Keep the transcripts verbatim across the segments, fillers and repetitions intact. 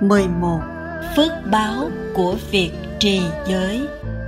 mười một. Phước báo của việc trì giới.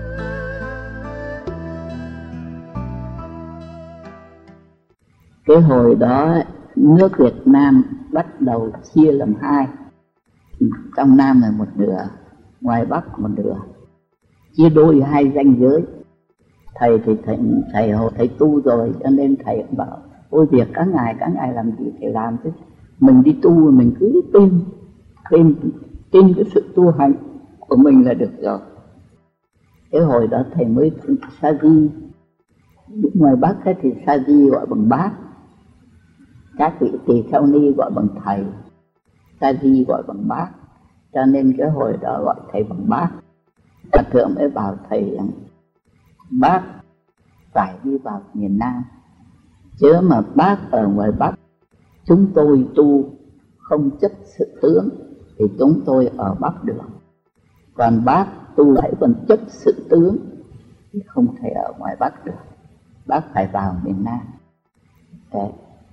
Cái hồi đó nước Việt Nam bắt đầu chia làm hai, trong Nam là một nửa, ngoài Bắc một nửa, chia đôi hai ranh giới. Thầy thì thầy, thầy hồi thầy tu rồi, cho nên thầy bảo ôi việc các ngài, các ngài làm gì thầy làm chứ, mình đi tu mình cứ tin, tin, tin cái sự tu hành của mình là được rồi. Cái hồi đó thầy mới sa di, ngoài Bắc thì sa di gọi bằng bác, các vị tỳ kheo ni gọi bằng thầy, sa di gọi bằng bác, cho nên cái hồi đó gọi thầy bằng bác. Hòa thượng mới bảo thầy rằng bác phải đi vào miền Nam, chứ mà bác ở ngoài Bắc chúng tôi tu không chấp sự tướng thì chúng tôi ở Bắc được, còn bác tu hãy còn chấp sự tướng thì không thể ở ngoài Bắc được, bác phải vào miền Nam. Thế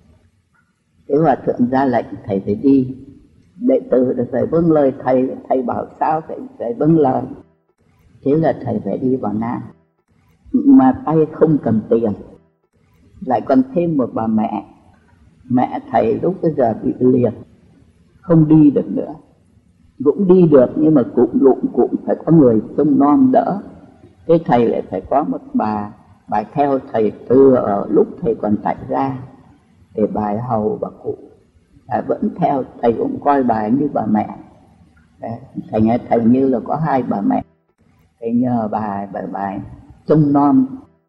Thế Hòa thượng ra lệnh thầy phải đi, đệ tử được phải vâng lời thầy, thầy bảo sao phải, phải vâng lời. Thế là thầy phải đi vào Nam, mà tay không cầm tiền, lại còn thêm một bà mẹ. Mẹ thầy lúc bây giờ bị liệt, không đi được nữa, cũng đi được nhưng mà cũng lụng cũng phải có người trông nom đỡ. Thế thầy lại phải có một bà, bà theo thầy từ ở lúc thầy còn tại gia, để bà hầu bà cụ, bà vẫn theo thầy, cũng coi bà như bà mẹ. Thầy nghe thầy như là có hai bà mẹ, thầy nhờ bà bà bà trông nom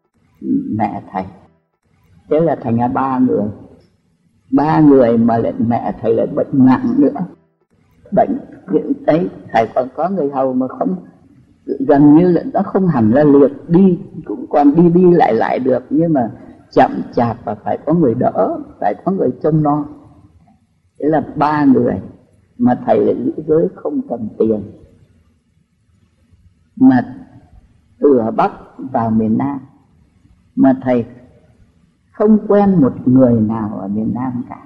mẹ thầy. Thế là thành ra ba người, ba người mà lại mẹ thầy lại bệnh nặng nữa, bệnh ấy. Thầy còn có người hầu mà không, gần như là nó không hẳn là liệt, đi cũng còn đi đi lại lại được, nhưng mà chậm chạp và phải có người đỡ, phải có người trông nom. Thế là ba người mà thầy lại giữ giới không cầm tiền, mà từ ở Bắc vào miền Nam, mà thầy không quen một người nào ở miền Nam cả.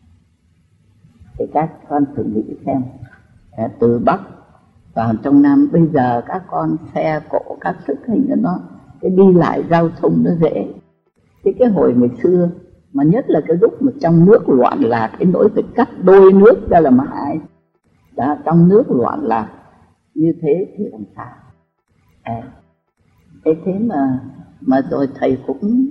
Thì các con thử nghĩ xem, từ Bắc vào trong Nam, bây giờ các con xe cộ các thứ hình như nó, cái đi lại giao thông nó dễ. Thế cái hồi ngày xưa, mà nhất là cái lúc mà trong nước loạn lạc, cái nỗi phải cắt đôi nước ra làm hai, đó, trong nước loạn lạc như thế thì làm sao? À, thế thế mà mà rồi thầy cũng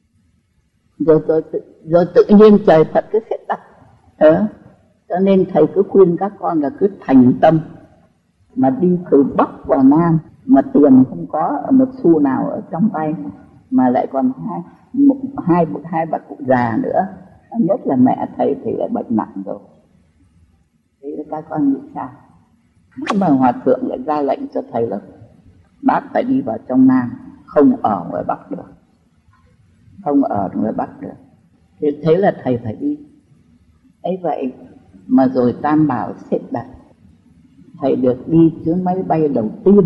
rồi rồi tự, rồi tự nhiên trời Phật cứ xếp đặt, ờ, cho nên thầy cứ khuyên các con là cứ thành tâm mà đi từ Bắc vào Nam, mà tiền không có ở một xu nào ở trong tay, mà lại còn hai một, hai hai bà cụ già nữa, nhất là mẹ thầy thì lại bệnh nặng rồi. Thế các con nghĩ sao? Mà Hòa thượng lại ra lệnh cho thầy là bác phải đi vào trong Nam, không ở ngoài Bắc được, không ở ngoài Bắc được. Thế, thế là thầy phải đi. Ấy vậy mà rồi Tam Bảo xếp đặt, thầy được đi chuyến máy bay đầu tiên.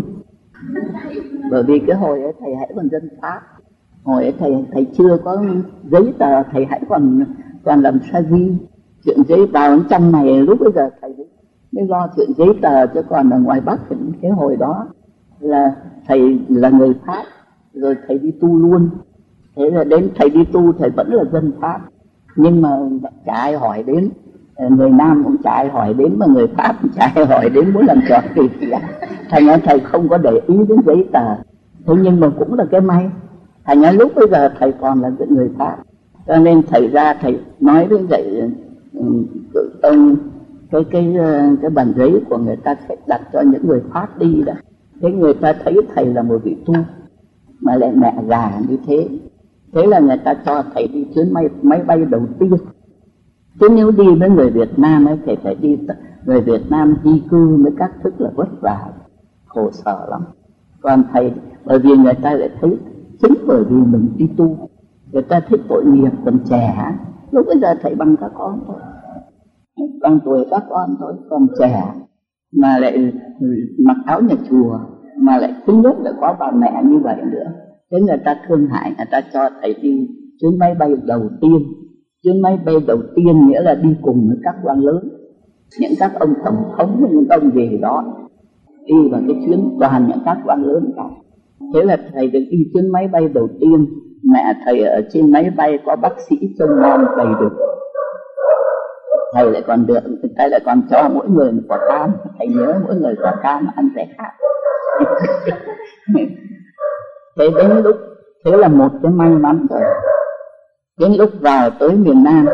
Bởi vì cái hồi ấy thầy hãy còn dân Pháp, hồi ấy thầy thầy chưa có giấy tờ, thầy hãy còn còn làm sa di, chuyện giấy vào trong này lúc bây giờ thầy mới lo chuyện giấy tờ, chứ còn ở ngoài Bắc thì cái hồi đó là thầy là người Pháp, rồi thầy đi tu luôn. Thế là đến thầy đi tu thầy vẫn là dân Pháp, nhưng mà chả ai hỏi đến, người Nam cũng chả ai hỏi đến, mà người Pháp cũng chả ai hỏi đến muốn làm trò gì cả. Thành ra thầy không có để ý đến giấy tờ. Thế nhưng mà cũng là cái may, thành ra lúc bây giờ thầy còn là người Pháp, cho nên thầy ra thầy nói với dạy ông cái cái cái bản giấy của người ta sẽ đặt cho những người Pháp đi đó. Thế người ta thấy thầy là một vị tu mà lại mẹ già như thế, thế là người ta cho thầy đi chuyến máy máy bay đầu tiên. Chứ nếu đi với người Việt Nam ấy thì phải đi, người Việt Nam di cư với các thức là vất vả, khổ sở lắm. Còn thầy, bởi vì người ta lại thấy, chính bởi vì mình đi tu, người ta thích tội nghiệp còn trẻ. Lúc bây giờ thầy bằng các con thôi, bằng tuổi các con thôi, còn trẻ mà lại mặc áo nhà chùa, mà lại thứ nhất là có bà mẹ như vậy nữa. Thế người ta thương hại, người ta cho thầy đi chuyến máy bay đầu tiên. Chuyến máy bay đầu tiên nghĩa là đi cùng với các quan lớn, những các ông tổng thống, những ông gì đó đi vào cái chuyến, toàn những các quan lớn cả. Thế là thầy được đi chuyến máy bay đầu tiên. Mẹ thầy ở trên máy bay có bác sĩ trông nom đầy đủ. Thầy lại còn được, thầy lại còn cho mỗi người một quả cam. Thầy nhớ mỗi người quả cam ăn sẽ khác. Thế đến lúc, thế là một cái may mắn rồi. Đến lúc vào tới miền Nam,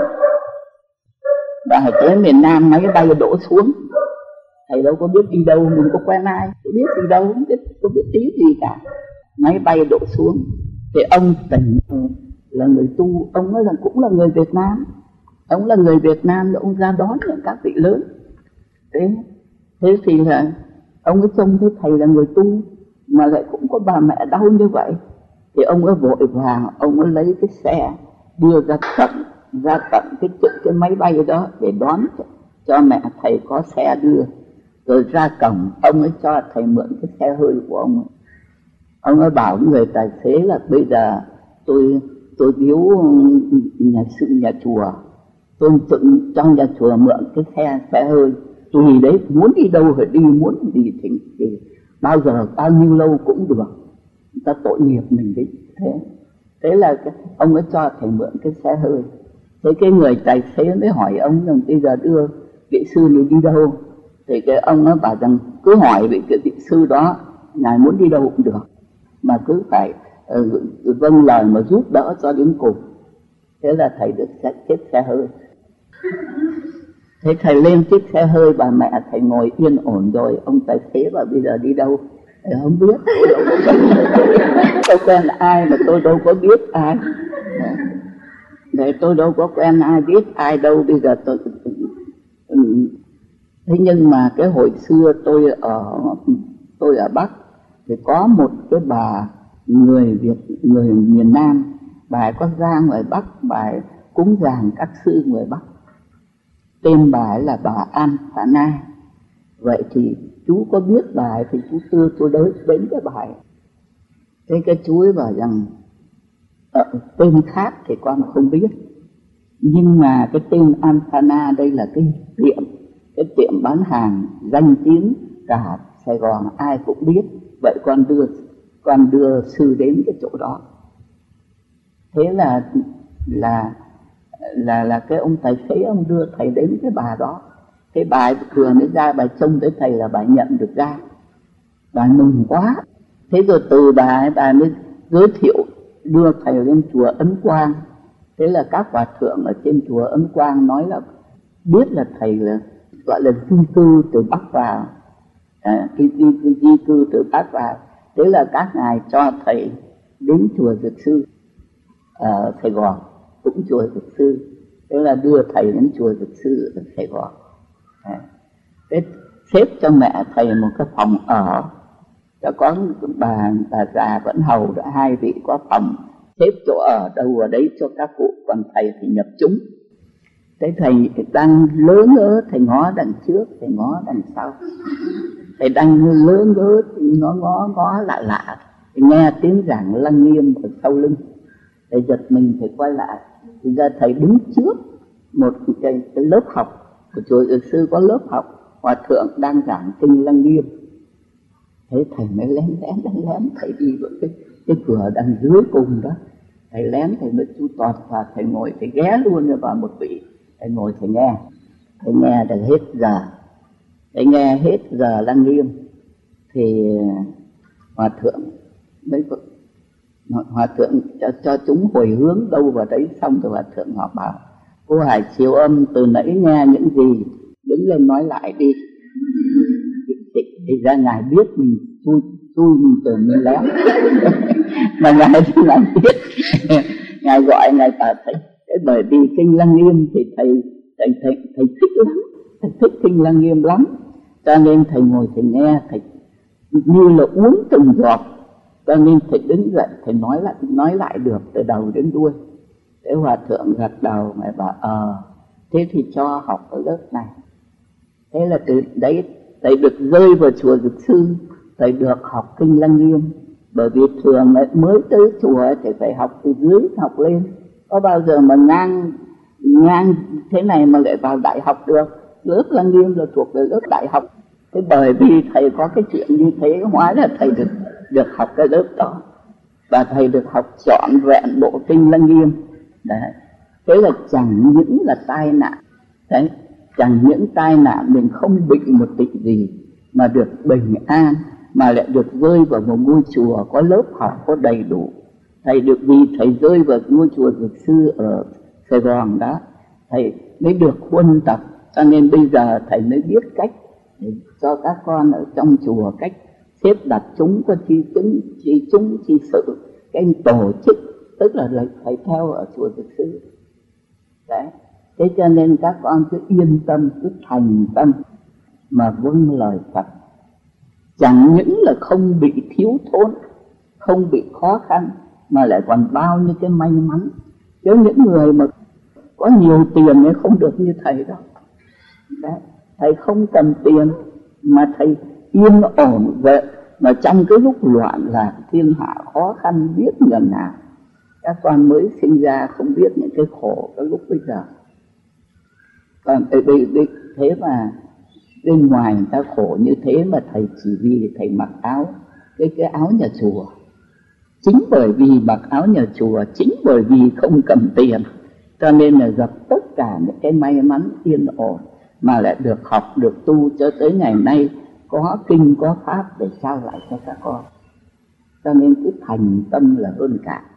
và tới miền Nam máy bay đổ xuống, thầy đâu có biết đi đâu, mình có quen ai, có biết đi đâu, không biết, không biết tí gì cả. Máy bay đổ xuống, thì ông Tỉnh là người tu, ông ấy là cũng là người Việt Nam, ông là người Việt Nam, ông ra đón những các vị lớn. Thế, thế thì là ông ấy trông thấy thầy là người tu, mà lại cũng có bà mẹ đau như vậy, thì ông ấy vội vàng, ông ấy lấy cái xe đưa ra tận ra tận cái cái, cái máy bay đó để đón cho, cho mẹ thầy có xe đưa. Rồi ra cổng, ông ấy cho thầy mượn cái xe hơi của ông ấy. Ông ấy bảo người tài xế là bây giờ tôi tôi biếu nhà sư nhà chùa, tôi tự trong nhà chùa mượn cái xe xe hơi, tùy đấy, muốn đi đâu phải đi, muốn đi thì, thì bao giờ bao nhiêu lâu cũng được, người ta tội nghiệp mình đấy. Thế thế là cái, ông ấy cho thầy mượn cái xe hơi. Thế cái người tài xế mới hỏi ông rằng bây giờ đưa vị sư này đi đâu, thì cái ông nó bảo rằng cứ hỏi vị cái vị sư đó ngài muốn đi đâu cũng được, mà cứ phải uh, vâng lời mà giúp đỡ cho đến cùng. Thế là thầy được chiếc xe hơi. Thế thầy lên chiếc xe hơi, bà mẹ thầy ngồi yên ổn rồi, ông tài xế bảo bây giờ đi đâu? Thầy không biết, tôi quen ai mà tôi đâu có biết ai. Để tôi đâu có quen ai, biết ai đâu, bây giờ tôi... Thế nhưng mà cái hồi xưa tôi ở tôi ở Bắc thì có một cái bà người Việt, người miền Nam, bà ấy có ra ngoài Bắc, bà ấy cúng dường các sư người Bắc. Tên bà ấy là bà An Phả Na. Vậy thì chú có biết bà ấy thì chú đưa tôi đến đến cái bà ấy. Thế cái chú ấy bảo rằng ờ, tên khác thì con không biết, nhưng mà cái tên An Phả Na đây là cái tiệm cái tiệm bán hàng danh tiếng cả Sài Gòn ai cũng biết. Vậy con đưa con đưa sư đến cái chỗ đó. Thế là là là là cái ông tài xế ông đưa thầy đến cái bà đó. Cái bà vừa mới ra, bà trông tới thầy là bà nhận được ra, bà mừng quá. Thế rồi từ bà ấy bà mới giới thiệu đưa thầy lên chùa Ấn Quang. Thế là các hòa thượng ở trên chùa Ấn Quang nói là biết là thầy là gọi là di cư từ Bắc vào, à, di, di, di, di cư từ Bắc vào. Thế là các ngài cho thầy đến chùa Dược Sư ở Sài Gòn, cũng chùa Dược Sư. Thế là đưa thầy đến chùa Dược Sư ở Sài Gòn. À, thế xếp cho mẹ thầy một cái phòng ở, cho có bà bà già vẫn hầu đã hai vị có phòng, xếp chỗ ở đâu ở đấy cho các cụ, còn thầy thì nhập chúng. Thế thầy đang lớ ngớ, thầy ngó đằng trước, thầy ngó đằng sau. Thầy đang lớ ngớ, ngó ngó ngó lạ lạ, thầy nghe tiếng giảng Lăng Nghiêm ở sau lưng. Thầy giật mình, thầy quay lại, thì ra thầy đứng trước một cái, cái lớp học của chùa Dược Sư, có lớp học hòa thượng đang giảng kinh Lăng Nghiêm. Thế thầy mới lén lén lén lén thầy đi vào cái cái cửa đằng dưới cùng đó. Thầy lén, thầy mới chu toàn và thầy ngồi, thầy ghé luôn vào một vị. Thầy ngồi thầy nghe, thầy nghe được hết giờ, thầy nghe hết giờ Lăng Nghiêm. Thì hòa thượng mới hòa thượng cho, cho chúng hồi hướng đâu vào đấy. Xong rồi hòa thượng họ bảo: cô Hải Chiếu Âm từ nãy nghe những gì, đứng lên nói lại đi. Thì, thì ra ngài biết mình chui chui mình tưởng mình lén mà ngài thì làm biết. Ngài gọi ngài bảo thầy, bởi vì kinh Lăng Nghiêm thì thầy thầy thầy thầy thích lắm, thầy thích kinh Lăng Nghiêm lắm, cho nên thầy ngồi thầy nghe, thầy như là uống từng giọt, cho nên thầy đứng dậy thầy nói lại nói lại được từ đầu đến đuôi. Thế hòa thượng gật đầu, ngài bảo ờ thế thì cho học ở lớp này. Thế là từ đấy thầy được rơi vào chùa Dược Sư, thầy được học kinh Lăng Nghiêm. Bởi vì thường mới tới chùa thì phải học từ dưới học lên, có bao giờ mà ngang ngang thế này mà lại vào đại học được. lớp Lăng Nghiêm là thuộc về lớp đại học. Thế bởi vì thầy có cái chuyện như thế, hóa ra thầy được được học cái lớp đó, và thầy được học trọn vẹn bộ kinh Lăng Nghiêm. Đấy, thế là chẳng những là tai nạn, đấy, chẳng những tai nạn mình không bị một tịch gì, mà được bình an, mà lại được rơi vào một ngôi chùa có lớp học có đầy đủ. Thầy được vì thầy rơi vào ngôi chùa Dược Sư ở Sài Gòn đó, thầy mới được huân tập, cho nên bây giờ thầy mới biết cách để cho các con ở trong chùa cách xếp đặt chúng có chi chứng, chi chúng chi sự, cái tổ chức, tức là thầy theo ở chùa Dược Sư. Đấy, thế cho nên các con cứ yên tâm, cứ thành tâm mà vâng lời Phật. Chẳng những là không bị thiếu thốn, không bị khó khăn, mà lại còn bao nhiêu cái may mắn. Chứ những người mà có nhiều tiền ấy không được như thầy đâu. Đấy, thầy không cần tiền mà thầy yên ổn vậy, mà trong cái lúc loạn lạc thiên hạ khó khăn biết ngần nào. Các con mới sinh ra không biết những cái khổ cái lúc bây giờ. Còn đây, đây, thế mà bên ngoài người ta khổ như thế mà thầy chỉ vì thầy mặc áo cái cái áo nhà chùa. Chính bởi vì mặc áo nhà chùa, chính bởi vì không cầm tiền, cho nên là gặp tất cả những cái may mắn yên ổn, mà lại được học, được tu cho tới ngày nay, có kinh có pháp để trao lại cho các con. Cho nên cứ thành tâm là hơn cả.